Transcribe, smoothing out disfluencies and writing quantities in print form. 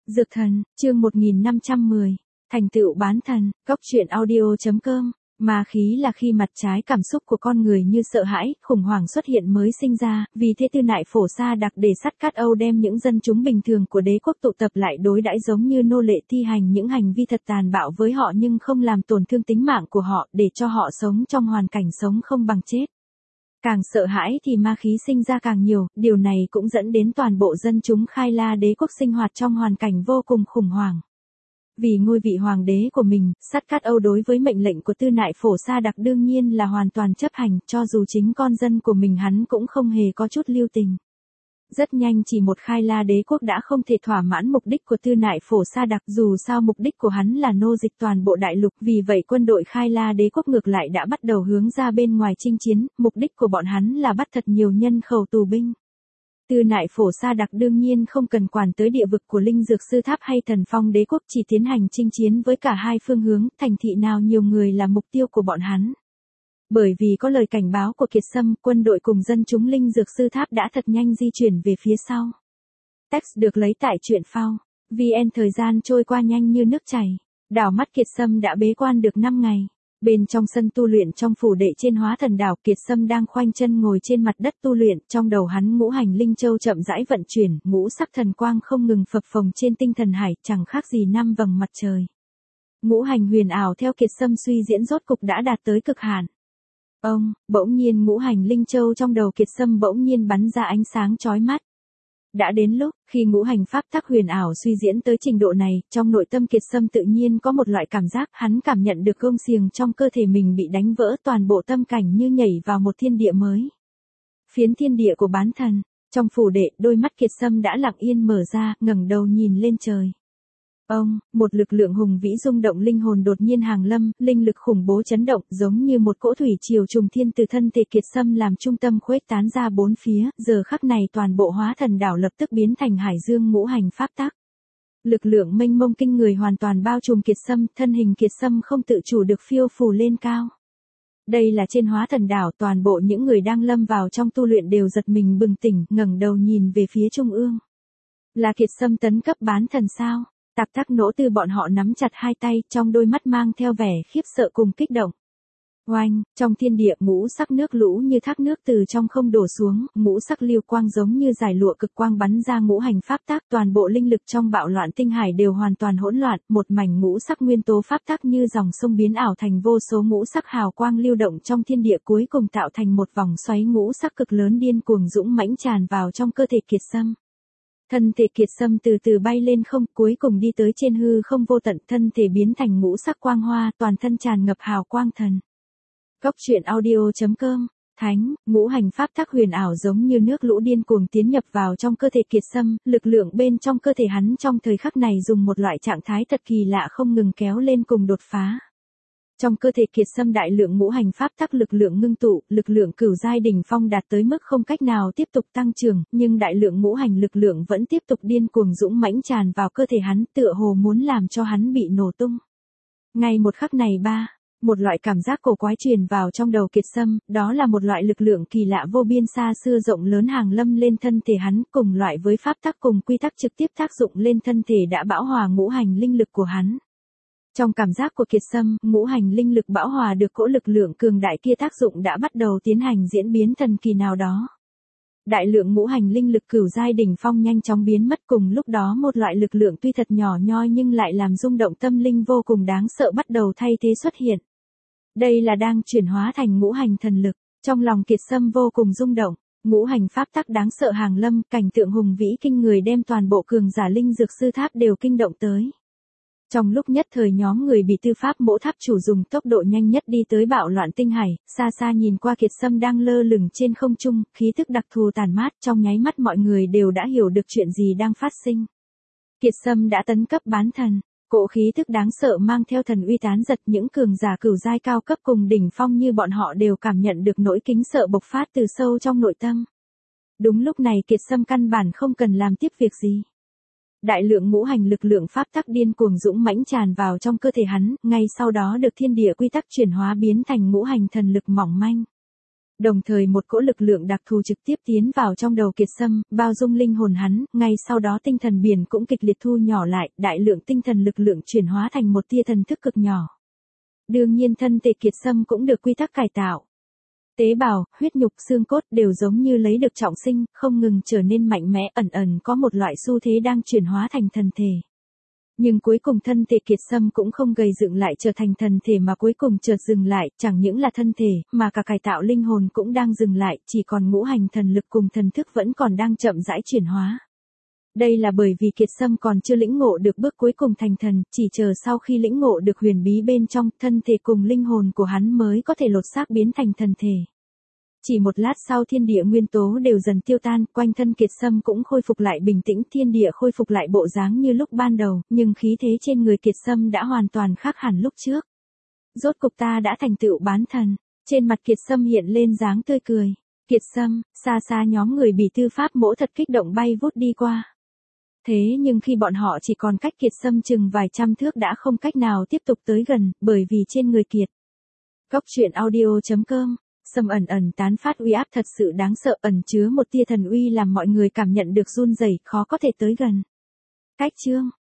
Dược thần, chương 1510, thành tựu bán thần, góc truyện audio.com. Ma khí là khi mặt trái cảm xúc của con người như sợ hãi, khủng hoảng xuất hiện mới sinh ra, vì thế Tư Nại Phổ Sa Đặc để sắt cát Âu đem những dân chúng bình thường của đế quốc tụ tập lại đối đãi giống như nô lệ, thi hành những hành vi thật tàn bạo với họ nhưng không làm tổn thương tính mạng của họ, để cho họ sống trong hoàn cảnh sống không bằng chết. Càng sợ hãi thì ma khí sinh ra càng nhiều, điều này cũng dẫn đến toàn bộ dân chúng Khai La đế quốc sinh hoạt trong hoàn cảnh vô cùng khủng hoảng. Vì ngôi vị hoàng đế của mình, sắt cát Âu đối với mệnh lệnh của Tư Nại Phổ Sa Đặc đương nhiên là hoàn toàn chấp hành, cho dù chính con dân của mình hắn cũng không hề có chút lưu tình. Rất nhanh chỉ một Khai La đế quốc đã không thể thỏa mãn mục đích của Tư Nại Phổ Sa Đặc, dù sao mục đích của hắn là nô dịch toàn bộ đại lục, vì vậy quân đội Khai La đế quốc ngược lại đã bắt đầu hướng ra bên ngoài chinh chiến, mục đích của bọn hắn là bắt thật nhiều nhân khẩu tù binh. Tư Nại Phổ Sa Đặc đương nhiên không cần quản tới địa vực của Linh Dược Sư Tháp hay Thần Phong đế quốc, chỉ tiến hành chinh chiến với cả hai phương hướng, thành thị nào nhiều người là mục tiêu của bọn hắn. Bởi vì có lời cảnh báo của Kiệt Sâm, quân đội cùng dân chúng Linh Dược Sư Tháp đã thật nhanh di chuyển về phía sau. Text được lấy tại truyện phao. VN. Thời gian trôi qua nhanh như nước chảy. Đảo mắt Kiệt Sâm đã bế quan được 5 ngày. Bên trong sân tu luyện trong phủ đệ trên Hóa Thần Đảo, Kiệt Sâm đang khoanh chân ngồi trên mặt đất tu luyện, trong đầu hắn ngũ hành linh châu chậm rãi vận chuyển, ngũ sắc thần quang không ngừng phập phồng trên tinh thần hải, chẳng khác gì 5 vầng mặt trời. Ngũ hành huyền ảo theo Kiệt Sâm suy diễn rốt cục đã đạt tới cực hạn. Bỗng nhiên ngũ hành linh châu trong đầu Kiệt Sâm bỗng nhiên bắn ra ánh sáng chói mắt. Đã đến lúc, khi ngũ hành pháp tắc huyền ảo suy diễn tới trình độ này, trong nội tâm Kiệt Sâm tự nhiên có một loại cảm giác, hắn cảm nhận được gông xiềng trong cơ thể mình bị đánh vỡ, toàn bộ tâm cảnh như nhảy vào một thiên địa mới. Phiến thiên địa của bán thần, trong phủ đệ, đôi mắt Kiệt Sâm đã lặng yên mở ra, ngẩng đầu nhìn lên trời. Một lực lượng hùng vĩ rung động linh hồn đột nhiên hàng lâm, linh lực khủng bố chấn động, giống như một cỗ thủy triều trùng thiên từ thân thể Kiệt Sâm làm trung tâm khuếch tán ra bốn phía, giờ khắc này toàn bộ Hóa Thần Đảo lập tức biến thành hải dương ngũ hành pháp tắc. Lực lượng mênh mông kinh người hoàn toàn bao trùm Kiệt Sâm, thân hình Kiệt Sâm không tự chủ được phiêu phù lên cao. Đây là trên Hóa Thần Đảo, toàn bộ những người đang lâm vào trong tu luyện đều giật mình bừng tỉnh, ngẩng đầu nhìn về phía trung ương. Là Kiệt Sâm tấn cấp bán thần sao? Tạp Tắc Nỗ Tư bọn họ nắm chặt hai tay, trong đôi mắt mang theo vẻ khiếp sợ cùng kích động. Oanh, trong thiên địa ngũ sắc nước lũ như thác nước từ trong không đổ xuống, ngũ sắc lưu quang giống như dải lụa cực quang bắn ra ngũ hành pháp tắc, toàn bộ linh lực trong bạo loạn tinh hải đều hoàn toàn hỗn loạn, một mảnh ngũ sắc nguyên tố pháp tắc như dòng sông biến ảo thành vô số ngũ sắc hào quang lưu động trong thiên địa, cuối cùng tạo thành một vòng xoáy ngũ sắc cực lớn điên cuồng dũng mãnh tràn vào trong cơ thể Kiệt Sâm. Thân thể Kiệt Sâm từ từ bay lên không, cuối cùng đi tới trên hư không vô tận, thân thể biến thành ngũ sắc quang hoa, toàn thân tràn ngập hào quang thần. Góc truyện audio.com. Thánh, ngũ hành pháp tắc huyền ảo giống như nước lũ điên cuồng tiến nhập vào trong cơ thể Kiệt Sâm, lực lượng bên trong cơ thể hắn trong thời khắc này dùng một loại trạng thái thật kỳ lạ không ngừng kéo lên cùng đột phá. Trong cơ thể Kiệt Sâm đại lượng ngũ hành pháp tắc lực lượng ngưng tụ, lực lượng cửu giai đỉnh phong đạt tới mức không cách nào tiếp tục tăng trưởng, nhưng đại lượng ngũ hành lực lượng vẫn tiếp tục điên cuồng dũng mãnh tràn vào cơ thể hắn, tựa hồ muốn làm cho hắn bị nổ tung. Ngay một khắc này một loại cảm giác cổ quái truyền vào trong đầu Kiệt Sâm, đó là một loại lực lượng kỳ lạ vô biên xa xưa rộng lớn hàng lâm lên thân thể hắn, cùng loại với pháp tắc cùng quy tắc trực tiếp tác dụng lên thân thể đã bão hòa ngũ hành linh lực của hắn. Trong cảm giác của Kiệt Sâm, ngũ hành linh lực bão hòa được cỗ lực lượng cường đại kia tác dụng đã bắt đầu tiến hành diễn biến thần kỳ nào đó. Đại lượng ngũ hành linh lực cửu giai đỉnh phong nhanh chóng biến mất, cùng lúc đó một loại lực lượng tuy thật nhỏ nhoi nhưng lại làm rung động tâm linh vô cùng đáng sợ bắt đầu thay thế xuất hiện. Đây là đang chuyển hóa thành ngũ hành thần lực, trong lòng Kiệt Sâm vô cùng rung động, ngũ hành pháp tắc đáng sợ hàng lâm, cảnh tượng hùng vĩ kinh người đem toàn bộ cường giả Linh Dược Sư Tháp đều kinh động tới. Trong lúc nhất thời nhóm người bị Tư Pháp Mỗ Tháp chủ dùng tốc độ nhanh nhất đi tới bạo loạn tinh hải, xa xa nhìn qua Kiệt Sâm đang lơ lửng trên không trung, khí thức đặc thù tàn mát, trong nháy mắt mọi người đều đã hiểu được chuyện gì đang phát sinh. Kiệt Sâm đã tấn cấp bán thần, cỗ khí thức đáng sợ mang theo thần uy tán giật, những cường giả cửu giai cao cấp cùng đỉnh phong như bọn họ đều cảm nhận được nỗi kính sợ bộc phát từ sâu trong nội tâm. Đúng lúc này Kiệt Sâm căn bản không cần làm tiếp việc gì. Đại lượng ngũ hành lực lượng pháp tắc điên cuồng dũng mãnh tràn vào trong cơ thể hắn, ngay sau đó được thiên địa quy tắc chuyển hóa biến thành ngũ hành thần lực mỏng manh. Đồng thời một cỗ lực lượng đặc thù trực tiếp tiến vào trong đầu Kiệt Sâm, bao dung linh hồn hắn, ngay sau đó tinh thần biển cũng kịch liệt thu nhỏ lại, đại lượng tinh thần lực lượng chuyển hóa thành một tia thần thức cực nhỏ. Đương nhiên thân thể Kiệt Sâm cũng được quy tắc cải tạo. Tế bào, huyết nhục, xương cốt đều giống như lấy được trọng sinh, không ngừng trở nên mạnh mẽ, ẩn ẩn có một loại xu thế đang chuyển hóa thành thần thể. Nhưng cuối cùng thân thể Kiệt Sâm cũng không gầy dựng lại trở thành thần thể mà cuối cùng chợt dừng lại, chẳng những là thân thể, mà cả cải tạo linh hồn cũng đang dừng lại, chỉ còn ngũ hành thần lực cùng thần thức vẫn còn đang chậm rãi chuyển hóa. Đây là bởi vì Kiệt Sâm còn chưa lĩnh ngộ được bước cuối cùng thành thần, chỉ chờ sau khi lĩnh ngộ được huyền bí bên trong, thân thể cùng linh hồn của hắn mới có thể lột xác biến thành thần thể. Chỉ một lát sau thiên địa nguyên tố đều dần tiêu tan, quanh thân Kiệt Sâm cũng khôi phục lại bình tĩnh, thiên địa khôi phục lại bộ dáng như lúc ban đầu, nhưng khí thế trên người Kiệt Sâm đã hoàn toàn khác hẳn lúc trước. Rốt cục ta đã thành tựu bán thần, trên mặt Kiệt Sâm hiện lên dáng tươi cười. Kiệt Sâm, xa xa nhóm người Bỉ Tư Pháp Mỗ thật kích động bay vút đi qua. Thế nhưng khi bọn họ chỉ còn cách Kiệt Sâm chừng vài trăm thước đã không cách nào tiếp tục tới gần, bởi vì trên người Kiệt. Góc truyện audio.com, Sâm ẩn ẩn tán phát uy áp thật sự đáng sợ, ẩn chứa một tia thần uy làm mọi người cảm nhận được run rẩy, khó có thể tới gần. Cách chương